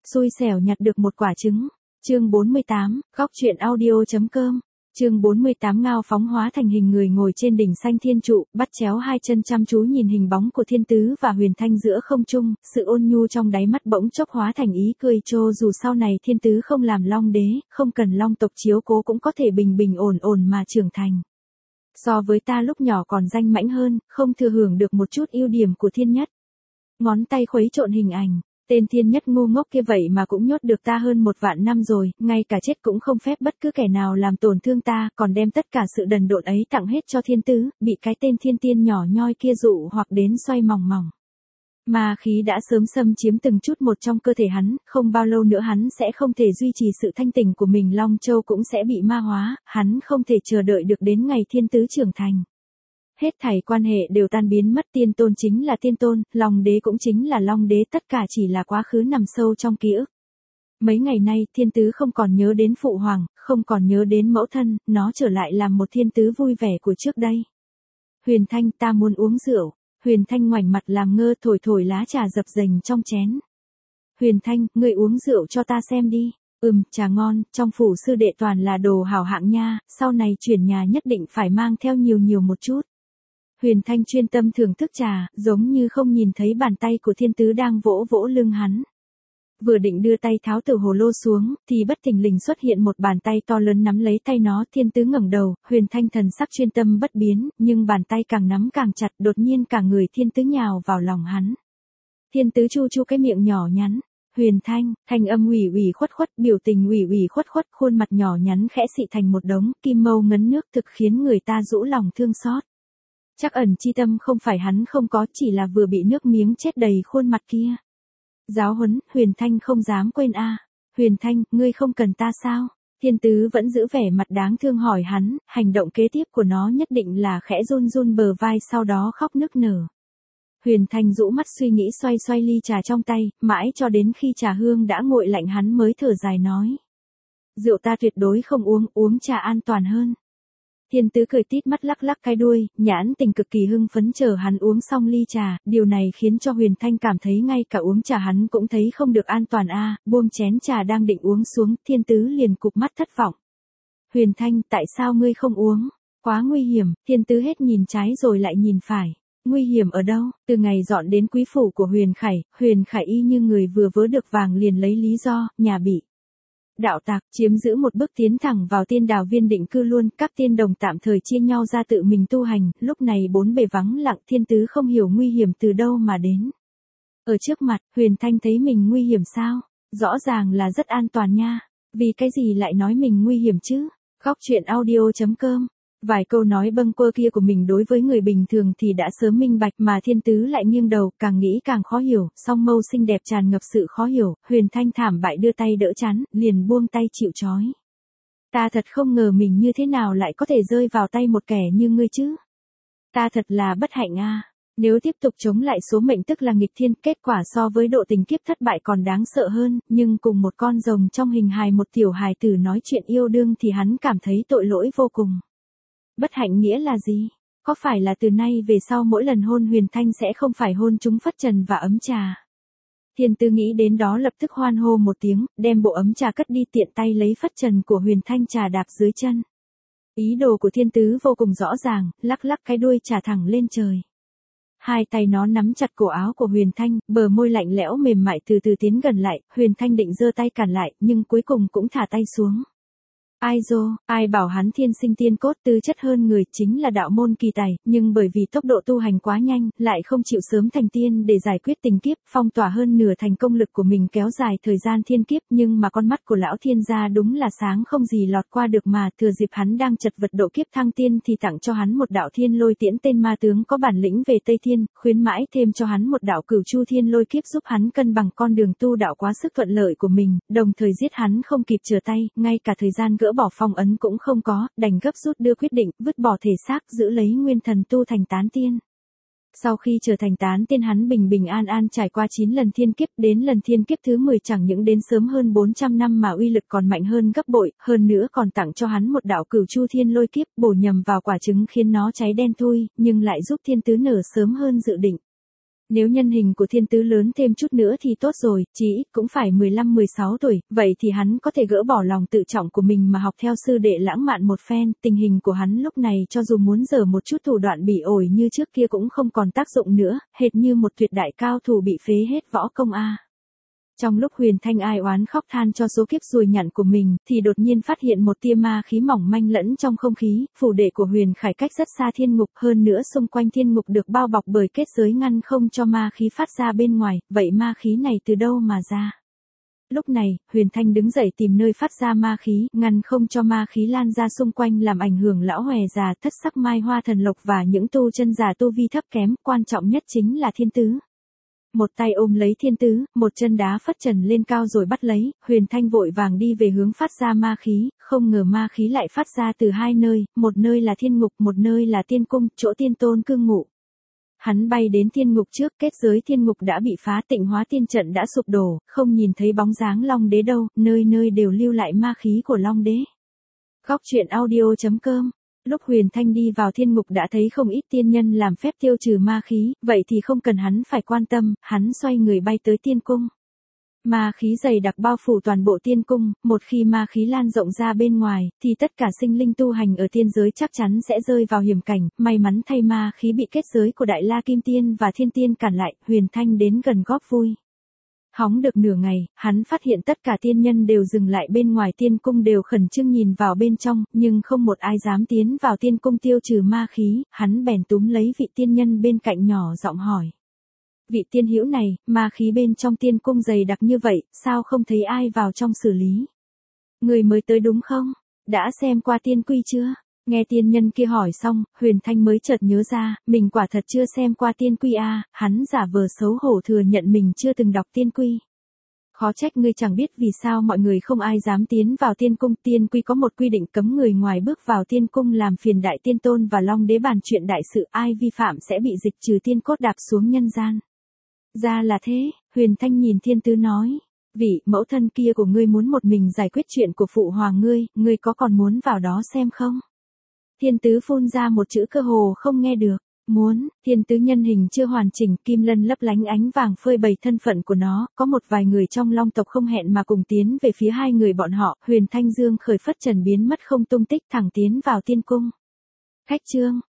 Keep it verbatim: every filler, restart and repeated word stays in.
Xui xẻo nhặt được một quả trứng. Chương bốn mươi tám, góc truyện audio.com. Chương bốn mươi tám Ngao phóng hóa thành hình người ngồi trên đỉnh xanh thiên trụ, bắt chéo hai chân chăm chú nhìn hình bóng của Thiên Tứ và Huyền Thanh giữa không trung, sự ôn nhu trong đáy mắt bỗng chốc hóa thành ý cười trô dù sau này Thiên Tứ không làm Long Đế, không cần Long tộc chiếu cố cũng có thể bình bình ổn ổn mà trưởng thành. So với ta lúc nhỏ còn danh mãnh hơn, không thừa hưởng được một chút ưu điểm của Thiên Nhất. Ngón tay khuấy trộn hình ảnh. Tên Thiên Nhất ngu ngốc kia vậy mà cũng nhốt được ta hơn một vạn năm rồi, ngay cả chết cũng không phép bất cứ kẻ nào làm tổn thương ta, còn đem tất cả sự đần độn ấy tặng hết cho Thiên Tứ, bị cái tên Thiên Tiên nhỏ nhoi kia dụ hoặc đến xoay mòng mòng. Ma khí đã sớm xâm chiếm từng chút một trong cơ thể hắn, không bao lâu nữa hắn sẽ không thể duy trì sự thanh tỉnh của mình, Long Châu cũng sẽ bị ma hóa, hắn không thể chờ đợi được đến ngày Thiên Tứ trưởng thành. Hết thảy quan hệ đều tan biến mất, tiên tôn chính là tiên tôn, Long Đế cũng chính là Long Đế, tất cả chỉ là quá khứ nằm sâu trong ký ức. Mấy ngày nay, Thiên Tứ không còn nhớ đến phụ hoàng, không còn nhớ đến mẫu thân, nó trở lại làm một Thiên Tứ vui vẻ của trước đây. Huyền Thanh, ta muốn uống rượu. Huyền Thanh ngoảnh mặt làm ngơ, thổi thổi lá trà dập dềnh trong chén. Huyền Thanh, ngươi uống rượu cho ta xem đi. Ừm, trà ngon, trong phủ sư đệ toàn là đồ hảo hạng nha, sau này chuyển nhà nhất định phải mang theo nhiều nhiều một chút. Huyền Thanh chuyên tâm thưởng thức trà, giống như không nhìn thấy bàn tay của Thiên Tứ đang vỗ vỗ lưng hắn. Vừa định đưa tay tháo từ hồ lô xuống, thì bất thình lình xuất hiện một bàn tay to lớn nắm lấy tay nó, Thiên Tứ ngẩng đầu, Huyền Thanh thần sắc chuyên tâm bất biến, nhưng bàn tay càng nắm càng chặt, đột nhiên cả người Thiên Tứ nhào vào lòng hắn. Thiên Tứ chu chu cái miệng nhỏ nhắn. Huyền Thanh, thanh âm ủy ủy khuất khuất, biểu tình ủy ủy khuất khuất, khuôn mặt nhỏ nhắn khẽ xị thành một đống, kim mâu ngấn nước thực khiến người ta rũ lòng thương xót. Chắc ẩn chi tâm không phải hắn không có, chỉ là vừa bị nước miếng chết đầy khuôn mặt kia. Giáo huấn, Huyền Thanh không dám quên a. À. Huyền Thanh, ngươi không cần ta sao? Thiên Tứ vẫn giữ vẻ mặt đáng thương hỏi hắn, hành động kế tiếp của nó nhất định là khẽ run run bờ vai sau đó khóc nức nở. Huyền Thanh rũ mắt suy nghĩ, xoay xoay ly trà trong tay, mãi cho đến khi trà hương đã nguội lạnh hắn mới thở dài nói. Rượu ta tuyệt đối không uống, uống trà an toàn hơn. Thiên Tứ cười tít mắt lắc lắc cái đuôi, nhãn tình cực kỳ hưng phấn chờ hắn uống xong ly trà, điều này khiến cho Huyền Thanh cảm thấy ngay cả uống trà hắn cũng thấy không được an toàn a, à, buông chén trà đang định uống xuống, Thiên Tứ liền cụp mắt thất vọng. Huyền Thanh, tại sao ngươi không uống? Quá nguy hiểm, Thiên Tứ hết nhìn trái rồi lại nhìn phải. Nguy hiểm ở đâu? Từ ngày dọn đến quý phủ của Huyền Khải, Huyền Khải y như người vừa vớ được vàng liền lấy lý do, nhà bị đạo tặc chiếm giữ một bước tiến thẳng vào tiên đào viên định cư luôn, các tiên đồng tạm thời chia nhau ra tự mình tu hành, lúc này bốn bề vắng lặng, Thiên Tứ không hiểu nguy hiểm từ đâu mà đến. Ở trước mặt, Huyền Thanh thấy mình nguy hiểm sao? Rõ ràng là rất an toàn nha, vì cái gì lại nói mình nguy hiểm chứ? Góc truyện audio.com. Vài câu nói bâng quơ kia của mình đối với người bình thường thì đã sớm minh bạch, mà Thiên Tứ lại nghiêng đầu, càng nghĩ càng khó hiểu, song mâu xinh đẹp tràn ngập sự khó hiểu, Huyền Thanh thảm bại đưa tay đỡ chán, liền buông tay chịu trói. Ta thật không ngờ mình như thế nào lại có thể rơi vào tay một kẻ như ngươi chứ. Ta thật là bất hạnh a. À. Nếu tiếp tục chống lại số mệnh tức là nghịch thiên, kết quả so với độ tình kiếp thất bại còn đáng sợ hơn, nhưng cùng một con rồng trong hình hài một tiểu hài tử nói chuyện yêu đương thì hắn cảm thấy tội lỗi vô cùng. Bất hạnh nghĩa là gì? Có phải là từ nay về sau mỗi lần hôn Huyền Thanh sẽ không phải hôn chúng phất trần và ấm trà? Thiên Tứ nghĩ đến đó lập tức hoan hô một tiếng, đem bộ ấm trà cất đi, tiện tay lấy phất trần của Huyền Thanh trà đạp dưới chân. Ý đồ của Thiên Tứ vô cùng rõ ràng, lắc lắc cái đuôi trà thẳng lên trời. Hai tay nó nắm chặt cổ áo của Huyền Thanh, bờ môi lạnh lẽo mềm mại từ từ tiến gần lại, Huyền Thanh định giơ tay cản lại, nhưng cuối cùng cũng thả tay xuống. Ai dô, ai bảo hắn thiên sinh tiên cốt tư chất hơn người, chính là đạo môn kỳ tài, nhưng bởi vì tốc độ tu hành quá nhanh, lại không chịu sớm thành tiên để giải quyết tình kiếp, phong tỏa hơn nửa thành công lực của mình kéo dài thời gian thiên kiếp, nhưng mà con mắt của lão thiên gia đúng là sáng không gì lọt qua được mà, thừa dịp hắn đang chật vật độ kiếp thăng tiên thì tặng cho hắn một đạo thiên lôi tiễn, tên ma tướng có bản lĩnh về Tây Thiên, khuyến mãi thêm cho hắn một đạo cửu chu thiên lôi kiếp giúp hắn cân bằng con đường tu đạo quá sức thuận lợi của mình, đồng thời giết hắn không kịp trở tay, ngay cả thời gian gỡ bỏ phong ấn cũng không có, đành gấp rút đưa quyết định, vứt bỏ thể xác, giữ lấy nguyên thần tu thành tán tiên. Sau khi trở thành tán tiên hắn bình bình an an trải qua chín lần thiên kiếp, đến lần thiên kiếp thứ mười chẳng những đến sớm hơn bốn trăm năm mà uy lực còn mạnh hơn gấp bội, hơn nữa còn tặng cho hắn một đạo cửu chu thiên lôi kiếp, bổ nhầm vào quả trứng khiến nó cháy đen thui, nhưng lại giúp Thiên Tứ nở sớm hơn dự định. Nếu nhân hình của thiên tứ lớn thêm chút nữa thì tốt rồi, chí ít cũng phải mười lăm mười sáu tuổi, vậy thì hắn có thể gỡ bỏ lòng tự trọng của mình mà học theo sư đệ lãng mạn một phen, tình hình của hắn lúc này cho dù muốn giở một chút thủ đoạn bị ổi như trước kia cũng không còn tác dụng nữa, hệt như một tuyệt đại cao thủ bị phế hết võ công a. Trong lúc Huyền Thanh ai oán khóc than cho số kiếp rùi nhặn của mình, thì đột nhiên phát hiện một tia ma khí mỏng manh lẫn trong không khí, phủ đệ của Huyền Khải cách rất xa thiên ngục, hơn nữa xung quanh thiên ngục được bao bọc bởi kết giới ngăn không cho ma khí phát ra bên ngoài, vậy ma khí này từ đâu mà ra? Lúc này, Huyền Thanh đứng dậy tìm nơi phát ra ma khí, ngăn không cho ma khí lan ra xung quanh làm ảnh hưởng lão hòe già, thất sắc mai hoa thần lộc và những tu chân giả tu vi thấp kém, quan trọng nhất chính là thiên tứ. Một tay ôm lấy thiên tứ, một chân đá phất trần lên cao rồi bắt lấy, Huyền Thanh vội vàng đi về hướng phát ra ma khí, không ngờ ma khí lại phát ra từ hai nơi, một nơi là thiên ngục, một nơi là tiên cung, chỗ tiên tôn cư ngụ. Hắn bay đến thiên ngục trước, kết giới thiên ngục đã bị phá, Tịnh Hóa Tiên trận đã sụp đổ, không nhìn thấy bóng dáng Long Đế đâu, nơi nơi đều lưu lại ma khí của Long Đế. Góc truyện audio chấm com. Lúc Huyền Thanh đi vào thiên ngục đã thấy không ít tiên nhân làm phép tiêu trừ ma khí, vậy thì không cần hắn phải quan tâm, hắn xoay người bay tới tiên cung. Ma khí dày đặc bao phủ toàn bộ tiên cung, một khi ma khí lan rộng ra bên ngoài, thì tất cả sinh linh tu hành ở tiên giới chắc chắn sẽ rơi vào hiểm cảnh, may mắn thay ma khí bị kết giới của Đại La Kim Tiên và Thiên Tiên cản lại, Huyền Thanh đến gần góp vui. Hóng được nửa ngày, hắn phát hiện tất cả tiên nhân đều dừng lại bên ngoài tiên cung đều khẩn trương nhìn vào bên trong, nhưng không một ai dám tiến vào tiên cung tiêu trừ ma khí, hắn bèn túm lấy vị tiên nhân bên cạnh nhỏ giọng hỏi. Vị tiên hữu này, ma khí bên trong tiên cung dày đặc như vậy, sao không thấy ai vào trong xử lý? Người mới tới đúng không? Đã xem qua tiên quy chưa? Nghe tiên nhân kia hỏi xong, Huyền Thanh mới chợt nhớ ra, mình quả thật chưa xem qua tiên quy a, hắn giả vờ xấu hổ thừa nhận mình chưa từng đọc tiên quy. Khó trách ngươi chẳng biết vì sao mọi người không ai dám tiến vào tiên cung, tiên quy có một quy định cấm người ngoài bước vào tiên cung làm phiền đại tiên tôn và Long Đế bàn chuyện đại sự, ai vi phạm sẽ bị dịch trừ tiên cốt đạp xuống nhân gian. Ra là thế, Huyền Thanh nhìn thiên tứ nói. Vị mẫu thân kia của ngươi muốn một mình giải quyết chuyện của phụ hoàng ngươi, ngươi có còn muốn vào đó xem không? Thiên tứ phun ra một chữ cơ hồ không nghe được. Muốn, thiên tứ nhân hình chưa hoàn chỉnh, kim lân lấp lánh ánh vàng phơi bày thân phận của nó, có một vài người trong Long tộc không hẹn mà cùng tiến về phía hai người bọn họ, Huyền Thanh Dương khởi phất trần biến mất không tung tích thẳng tiến vào tiên cung. Khách trương,